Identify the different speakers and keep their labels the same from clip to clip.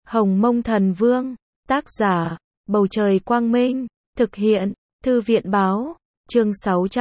Speaker 1: Hồng Mông Thần Vương, tác giả, Bầu Trời Quang Minh, thực hiện, Thư viện Báo, chương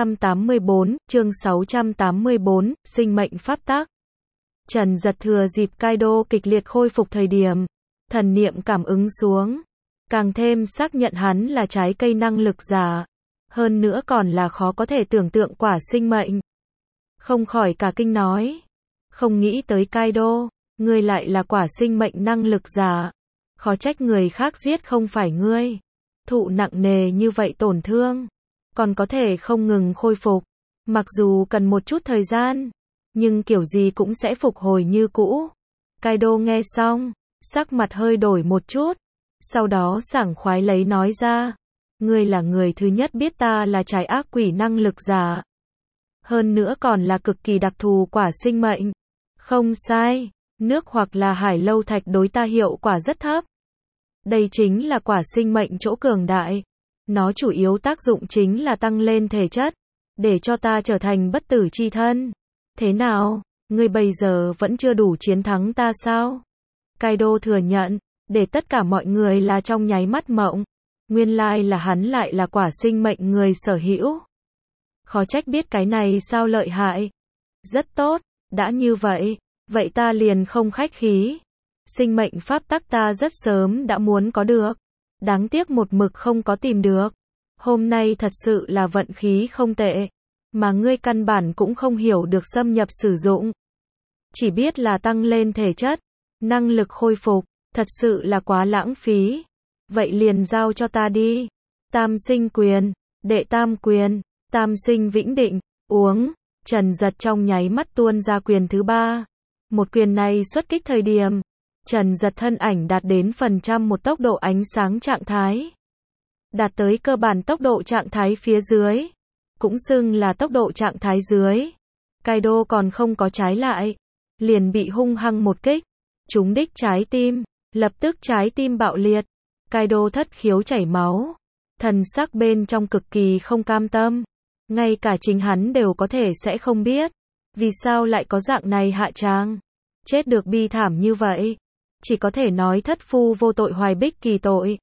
Speaker 1: 684, sinh mệnh pháp tắc. Trần Giật thừa dịp Kaido kịch liệt khôi phục thời điểm, thần niệm cảm ứng xuống, càng thêm xác nhận hắn là trái cây năng lực giả, hơn nữa còn là khó có thể tưởng tượng quả sinh mệnh. Không khỏi cả kinh nói, không nghĩ tới Kaido, ngươi lại là quả sinh mệnh năng lực giả, khó trách người khác giết không phải ngươi, thụ nặng nề như vậy tổn thương, còn có thể không ngừng khôi phục, mặc dù cần một chút thời gian, nhưng kiểu gì cũng sẽ phục hồi như cũ. Kaido nghe xong, sắc mặt hơi đổi một chút, sau đó sảng khoái lấy nói ra, ngươi là người thứ nhất biết ta là trái ác quỷ năng lực giả, hơn nữa còn là cực kỳ đặc thù quả sinh mệnh. Không sai, nước hoặc là hải lâu thạch đối ta hiệu quả rất thấp. Đây chính là quả sinh mệnh chỗ cường đại. Nó chủ yếu tác dụng chính là tăng lên thể chất, để cho ta trở thành bất tử chi thân. Thế nào, ngươi bây giờ vẫn chưa đủ chiến thắng ta sao? Kaido thừa nhận, để tất cả mọi người là trong nháy mắt mộng. Nguyên lai là hắn lại là quả sinh mệnh người sở hữu. Khó trách biết cái này sao lợi hại. Rất tốt, đã như vậy, vậy ta liền không khách khí. Sinh mệnh pháp tắc ta rất sớm đã muốn có được, đáng tiếc một mực không có tìm được. Hôm nay thật sự là vận khí không tệ, mà ngươi căn bản cũng không hiểu được xâm nhập sử dụng. Chỉ biết là tăng lên thể chất, năng lực khôi phục, thật sự là quá lãng phí. Vậy liền giao cho ta đi. Tam sinh quyền, đệ tam quyền, tam sinh vĩnh định, uống. Trần Giật trong nháy mắt tuôn ra quyền thứ ba. Một quyền này xuất kích thời điểm, Trần Giật thân ảnh đạt đến phần trăm một tốc độ ánh sáng trạng thái. Đạt tới cơ bản tốc độ trạng thái phía dưới, cũng xưng là tốc độ trạng thái dưới. Kaido còn không có trái lại, liền bị hung hăng một kích, trúng đích trái tim, lập tức trái tim bạo liệt. Kaido thất khiếu chảy máu, thần sắc bên trong cực kỳ không cam tâm. Ngay cả chính hắn đều có thể sẽ không biết, vì sao lại có dạng này hạ tràng. Chết được bi thảm như vậy, chỉ có thể nói thất phu vô tội hoài bích kỳ tội.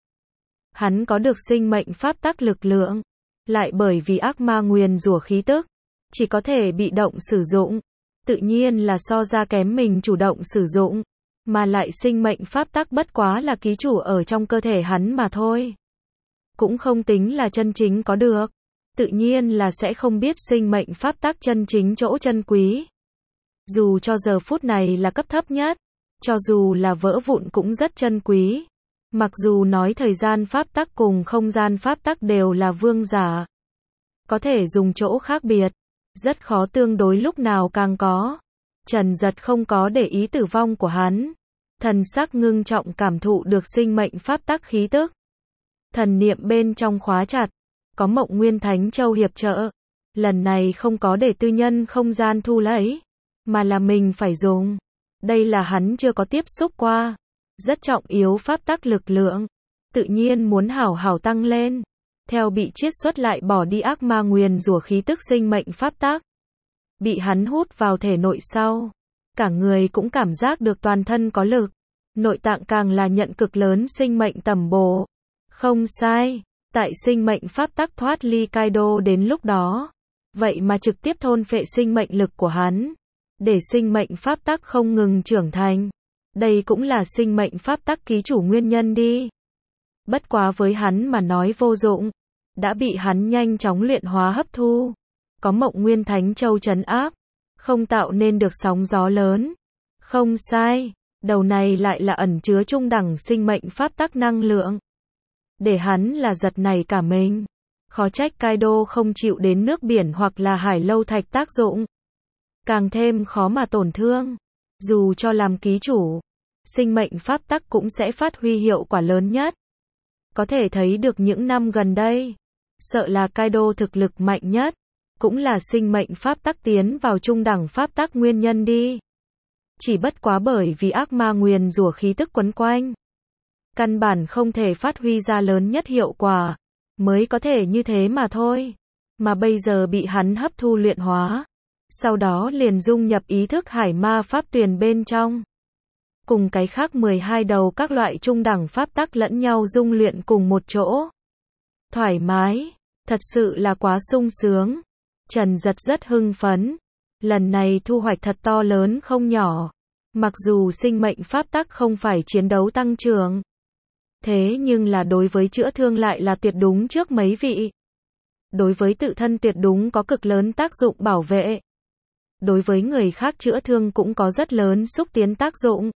Speaker 1: Hắn có được sinh mệnh pháp tắc lực lượng, lại bởi vì ác ma nguyền rủa khí tức, chỉ có thể bị động sử dụng, tự nhiên là so ra kém mình chủ động sử dụng, mà lại sinh mệnh pháp tắc bất quá là ký chủ ở trong cơ thể hắn mà thôi. Cũng không tính là chân chính có được, tự nhiên là sẽ không biết sinh mệnh pháp tắc chân chính chỗ chân quý. Dù cho giờ phút này là cấp thấp nhất, cho dù là vỡ vụn cũng rất chân quý. Mặc dù nói thời gian pháp tắc cùng không gian pháp tắc đều là vương giả, có thể dùng chỗ khác biệt, rất khó tương đối lúc nào càng có. Trần Giật không có để ý tử vong của hắn, thần sắc ngưng trọng cảm thụ được sinh mệnh pháp tắc khí tức. Thần niệm bên trong khóa chặt, có Mộng Nguyên Thánh Châu hiệp trợ, lần này không có để tư nhân không gian thu lấy, mà là mình phải dùng. Đây là hắn chưa có tiếp xúc qua, rất trọng yếu pháp tắc lực lượng, tự nhiên muốn hảo hảo tăng lên. Theo bị chiết xuất lại bỏ đi ác ma nguyền rủa khí tức sinh mệnh pháp tắc, bị hắn hút vào thể nội sau, cả người cũng cảm giác được toàn thân có lực, nội tạng càng là nhận cực lớn sinh mệnh tầm bổ. Không sai, tại sinh mệnh pháp tắc thoát ly Kaido đến lúc đó, vậy mà trực tiếp thôn phệ sinh mệnh lực của hắn, để sinh mệnh pháp tắc không ngừng trưởng thành. Đây cũng là sinh mệnh pháp tắc ký chủ nguyên nhân đi. Bất quá với hắn mà nói vô dụng, đã bị hắn nhanh chóng luyện hóa hấp thu. Có Mộng Nguyên Thánh Châu trấn áp, không tạo nên được sóng gió lớn. Không sai, đầu này lại là ẩn chứa trung đẳng sinh mệnh pháp tắc năng lượng, để hắn là giật nảy cả mình. Khó trách Kaido không chịu đến nước biển hoặc là hải lâu thạch tác dụng, càng thêm khó mà tổn thương. Dù cho làm ký chủ, sinh mệnh pháp tắc cũng sẽ phát huy hiệu quả lớn nhất. Có thể thấy được những năm gần đây, sợ là Kaido thực lực mạnh nhất, cũng là sinh mệnh pháp tắc tiến vào trung đẳng pháp tắc nguyên nhân đi. Chỉ bất quá bởi vì ác ma nguyền rủa khí tức quấn quanh, căn bản không thể phát huy ra lớn nhất hiệu quả, mới có thể như thế mà thôi. Mà bây giờ bị hắn hấp thu luyện hóa, sau đó liền dung nhập ý thức hải ma pháp tuyền bên trong. cùng cái khác 12 đầu các loại trung đẳng pháp tắc lẫn nhau dung luyện cùng một chỗ. Thoải mái, thật sự là quá sung sướng. Trần Giật rất hưng phấn. Lần này thu hoạch thật to lớn không nhỏ. Mặc dù sinh mệnh pháp tắc không phải chiến đấu tăng trưởng, thế nhưng là đối với chữa thương lại là tuyệt đúng trước mấy vị. Đối với tự thân tuyệt đúng có cực lớn tác dụng bảo vệ. Đối với người khác chữa thương cũng có rất lớn xúc tiến tác dụng.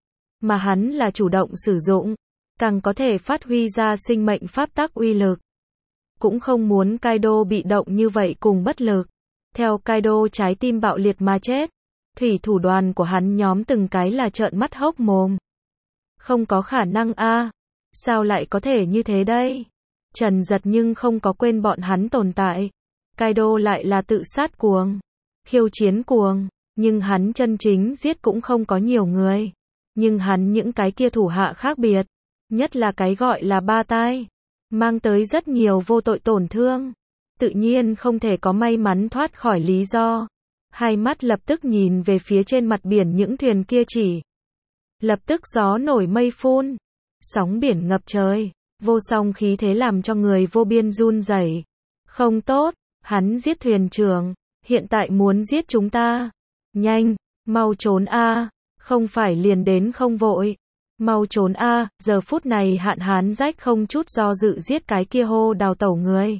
Speaker 1: Mà hắn là chủ động sử dụng, càng có thể phát huy ra sinh mệnh pháp tắc uy lực. Cũng không muốn Kaido bị động như vậy cùng bất lực. Theo Kaido trái tim bạo liệt mà chết. Thủy thủ đoàn của hắn nhóm từng cái là trợn mắt hốc mồm. Không có khả năng a, sao lại có thể như thế đây? Trần Giật nhưng không có quên bọn hắn tồn tại. Kaido lại là tự sát cuồng, khiêu chiến cuồng, nhưng hắn chân chính giết cũng không có nhiều người. Nhưng hắn những cái kia thủ hạ khác biệt, nhất là cái gọi là ba tai, mang tới rất nhiều vô tội tổn thương. Tự nhiên không thể có may mắn thoát khỏi lý do. Hai mắt lập tức nhìn về phía trên mặt biển những thuyền kia chỉ. Lập tức gió nổi mây phun, sóng biển ngập trời, vô song khí thế làm cho người vô biên run rẩy. Không tốt, hắn giết thuyền trưởng, hiện tại muốn giết chúng ta. Nhanh, mau trốn a, không phải liền đến không vội. Mau trốn a, giờ phút này Hạn Hán rách không chút do dự giết cái kia hô đào tẩu người.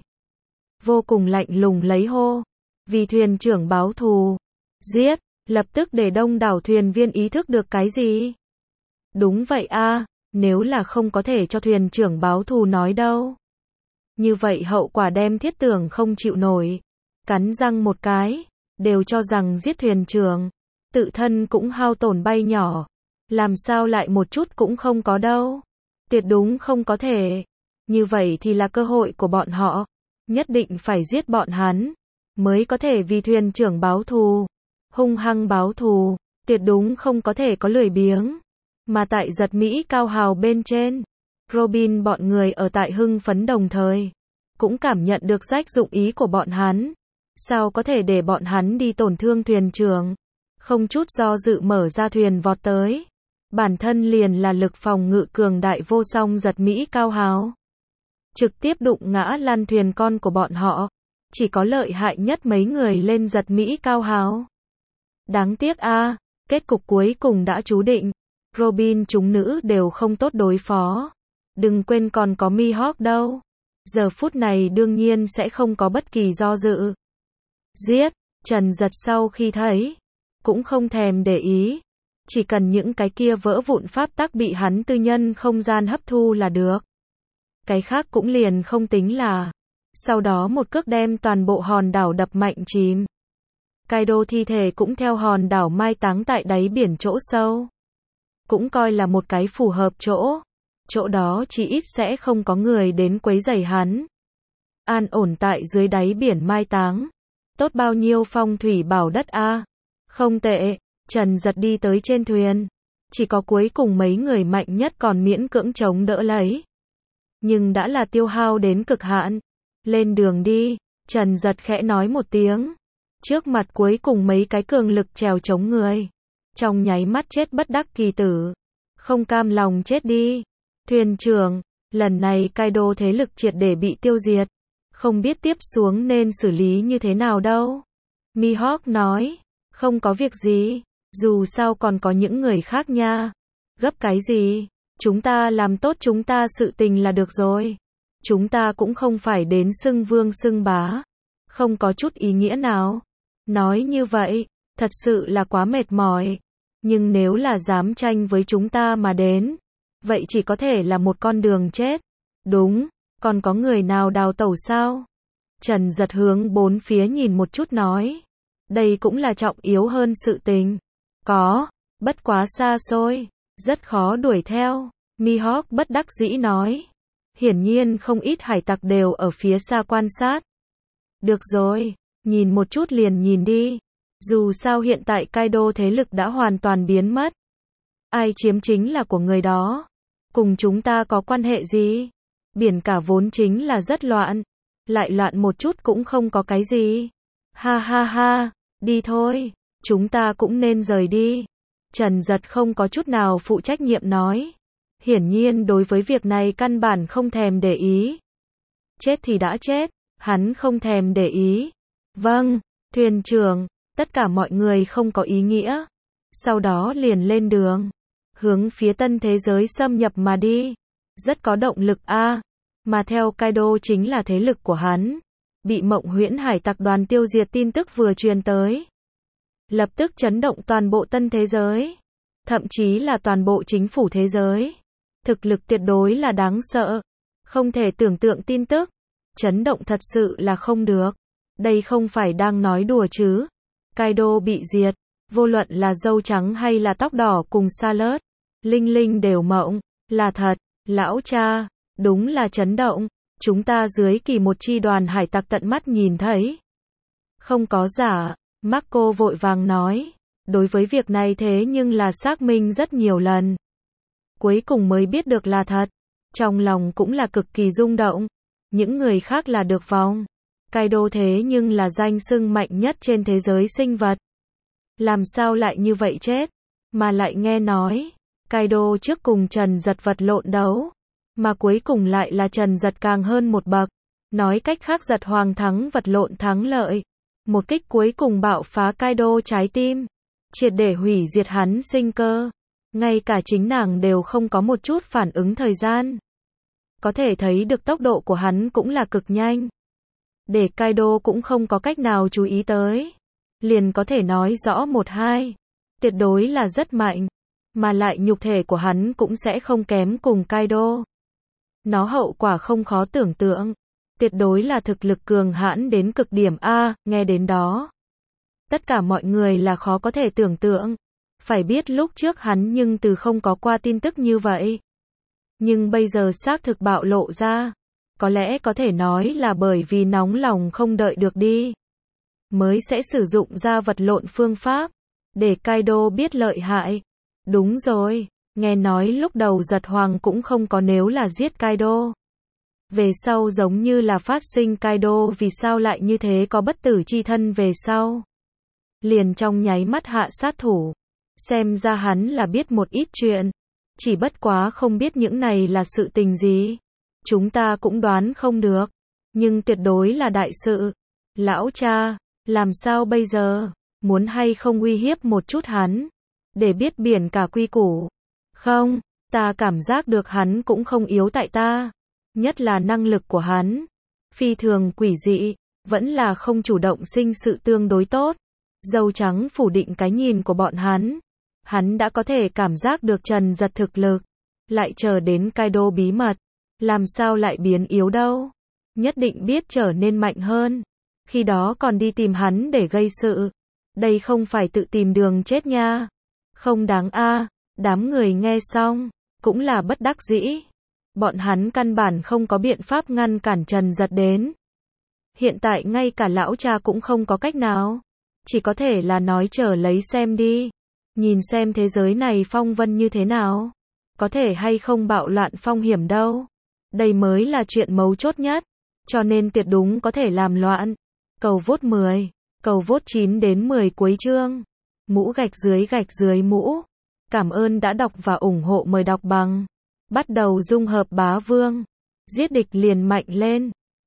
Speaker 1: Vô cùng lạnh lùng lấy hô. Vì thuyền trưởng báo thù. Giết, lập tức để đông đảo thuyền viên ý thức được cái gì? Đúng vậy a, nếu là không có thể cho thuyền trưởng báo thù nói đâu. Như vậy hậu quả đem thiết tưởng không chịu nổi. Cắn răng một cái, đều cho rằng giết thuyền trưởng, tự thân cũng hao tổn bay nhỏ. Làm sao lại một chút cũng không có đâu. Tuyệt đúng không có thể. Như vậy thì là cơ hội của bọn họ. Nhất định phải giết bọn hắn, mới có thể vì thuyền trưởng báo thù. Hung hăng báo thù, tuyệt đúng không có thể có lười biếng. Mà tại giật Mỹ cao hào bên trên, Robin bọn người ở tại hưng phấn đồng thời, cũng cảm nhận được rách dụng ý của bọn hắn. Sao có thể để bọn hắn đi tổn thương thuyền trưởng? Không chút do dự mở ra thuyền vọt tới. Bản thân liền là lực phòng ngự cường đại vô song giật Mỹ cao hào. Trực tiếp đụng ngã lăn thuyền con của bọn họ. Chỉ có lợi hại nhất mấy người lên giật Mỹ cao hào. Đáng tiếc a, kết cục cuối cùng đã chú định. Robin chúng nữ đều không tốt đối phó. Đừng quên còn có Mihawk đâu. Giờ phút này đương nhiên sẽ không có bất kỳ do dự. Giết, Trần Giật sau khi thấy, cũng không thèm để ý. Chỉ cần những cái kia vỡ vụn pháp tắc bị hắn tư nhân không gian hấp thu là được. Cái khác cũng liền không tính là. Sau đó một cước đem toàn bộ hòn đảo đập mạnh chìm. Kaido thi thể cũng theo hòn đảo mai táng tại đáy biển chỗ sâu. Cũng coi là một cái phù hợp chỗ. Chỗ đó chỉ ít sẽ không có người đến quấy rầy hắn. An ổn tại dưới đáy biển mai táng. Tốt bao nhiêu phong thủy bảo đất a. Không tệ, Trần Giật đi tới trên thuyền. Chỉ có cuối cùng mấy người mạnh nhất còn miễn cưỡng chống đỡ lấy. Nhưng đã là tiêu hao đến cực hạn. Lên đường đi, Trần Giật khẽ nói một tiếng. Trước mặt cuối cùng mấy cái cường lực trèo chống người. Trong nháy mắt chết bất đắc kỳ tử. Không cam lòng chết đi. Thuyền trưởng, lần này Kaido thế lực triệt để bị tiêu diệt. Không biết tiếp xuống nên xử lý như thế nào đâu. Mihawk nói, không có việc gì, dù sao còn có những người khác nha. Gấp cái gì, chúng ta làm tốt chúng ta sự tình là được rồi. Chúng ta cũng không phải đến xưng vương xưng bá. Không có chút ý nghĩa nào. Nói như vậy, thật sự là quá mệt mỏi. Nhưng nếu là dám tranh với chúng ta mà đến, vậy chỉ có thể là một con đường chết. Đúng, còn có người nào đào tẩu sao? Trần Giật hướng bốn phía nhìn một chút nói. Đây cũng là trọng yếu hơn sự tình. Có, bất quá xa xôi, rất khó đuổi theo. Mihawk bất đắc dĩ nói. Hiển nhiên không ít hải tặc đều ở phía xa quan sát. Được rồi, nhìn một chút liền nhìn đi. Dù sao hiện tại Kaido thế lực đã hoàn toàn biến mất. Ai chiếm chính là của người đó. Cùng chúng ta có quan hệ gì? Biển cả vốn chính là rất loạn. Lại loạn một chút cũng không có cái gì. Ha ha ha, đi thôi, chúng ta cũng nên rời đi. Trần Giật không có chút nào phụ trách nhiệm nói. Hiển nhiên đối với việc này căn bản không thèm để ý. Chết thì đã chết, hắn không thèm để ý. Vâng, thuyền trưởng, tất cả mọi người không có ý nghĩa. Sau đó liền lên đường, hướng phía tân thế giới xâm nhập mà đi. Rất có động lực a. Mà theo Kaido chính là thế lực của hắn. Bị Mộng Huyễn Hải tập đoàn tiêu diệt tin tức vừa truyền tới. Lập tức chấn động toàn bộ tân thế giới. Thậm chí là toàn bộ chính phủ thế giới. Thực lực tuyệt đối là đáng sợ. Không thể tưởng tượng tin tức. Chấn động thật sự là không được. Đây không phải đang nói đùa chứ. Kaido bị diệt. Vô luận là dâu trắng hay là tóc đỏ cùng Salad. Linh Linh đều mộng. Là thật. Lão cha. Đúng là chấn động. Chúng ta dưới kỳ một chi đoàn hải tặc tận mắt nhìn thấy. Không có giả. Marco vội vàng nói. Đối với việc này thế nhưng là xác minh rất nhiều lần. Cuối cùng mới biết được là thật. Trong lòng cũng là cực kỳ rung động. Những người khác là được vong. Kaido thế nhưng là danh xưng mạnh nhất trên thế giới sinh vật. Làm sao lại như vậy chết? Mà lại nghe nói. Kaido trước cùng Trần Giật vật lộn đấu. Mà cuối cùng lại là Trần Giật càng hơn một bậc. Nói cách khác Giật Hoàng thắng vật lộn thắng lợi. Một kích cuối cùng bạo phá Kaido trái tim. Triệt để hủy diệt hắn sinh cơ. Ngay cả chính nàng đều không có một chút phản ứng thời gian. Có thể thấy được tốc độ của hắn cũng là cực nhanh. Để Kaido cũng không có cách nào chú ý tới. Liền có thể nói rõ một hai. Tuyệt đối là rất mạnh. Mà lại nhục thể của hắn cũng sẽ không kém cùng Kaido. Nó hậu quả không khó tưởng tượng. Tuyệt đối là thực lực cường hãn đến cực điểm a, nghe đến đó. Tất cả mọi người là khó có thể tưởng tượng. Phải biết lúc trước hắn nhưng từ không có qua tin tức như vậy. Nhưng bây giờ xác thực bạo lộ ra. Có lẽ có thể nói là bởi vì nóng lòng không đợi được đi. Mới sẽ sử dụng ra vật lộn phương pháp. Để Kaido biết lợi hại. Đúng rồi. Nghe nói lúc đầu Giật Hoàng cũng không có nếu là giết Kaido. Về sau giống như là phát sinh Kaido vì sao lại như thế có bất tử chi thân về sau. Liền trong nháy mắt hạ sát thủ. Xem ra hắn là biết một ít chuyện. Chỉ bất quá không biết những này là sự tình gì. Chúng ta cũng đoán không được. Nhưng tuyệt đối là đại sự. Lão cha, làm sao bây giờ? Muốn hay không uy hiếp một chút hắn? Để biết biển cả quy củ. Không, ta cảm giác được hắn cũng không yếu tại ta. Nhất là năng lực của hắn. Phi thường quỷ dị. Vẫn là không chủ động sinh sự tương đối tốt. Dâu trắng phủ định cái nhìn của bọn hắn. Hắn đã có thể cảm giác được Trần Giật thực lực. Lại chờ đến Kaido bí mật. Làm sao lại biến yếu đâu. Nhất định biết trở nên mạnh hơn. Khi đó còn đi tìm hắn để gây sự. Đây không phải tự tìm đường chết nha. Không đáng a. Đám người nghe xong. Cũng là bất đắc dĩ. Bọn hắn căn bản không có biện pháp ngăn cản Trần Giật đến. Hiện tại ngay cả lão cha cũng không có cách nào. Chỉ có thể là nói chờ lấy xem đi. Nhìn xem thế giới này phong vân như thế nào. Có thể hay không bạo loạn phong hiểm đâu. Đây mới là chuyện mấu chốt nhất. Cho nên tuyệt đúng có thể làm loạn. Cầu vote 10. Cầu vote 9 đến 10 cuối chương. Mũ gạch dưới mũ. Cảm ơn đã đọc và ủng hộ, mời đọc bằng. Bắt đầu dung hợp bá vương. Giết địch liền mạnh lên.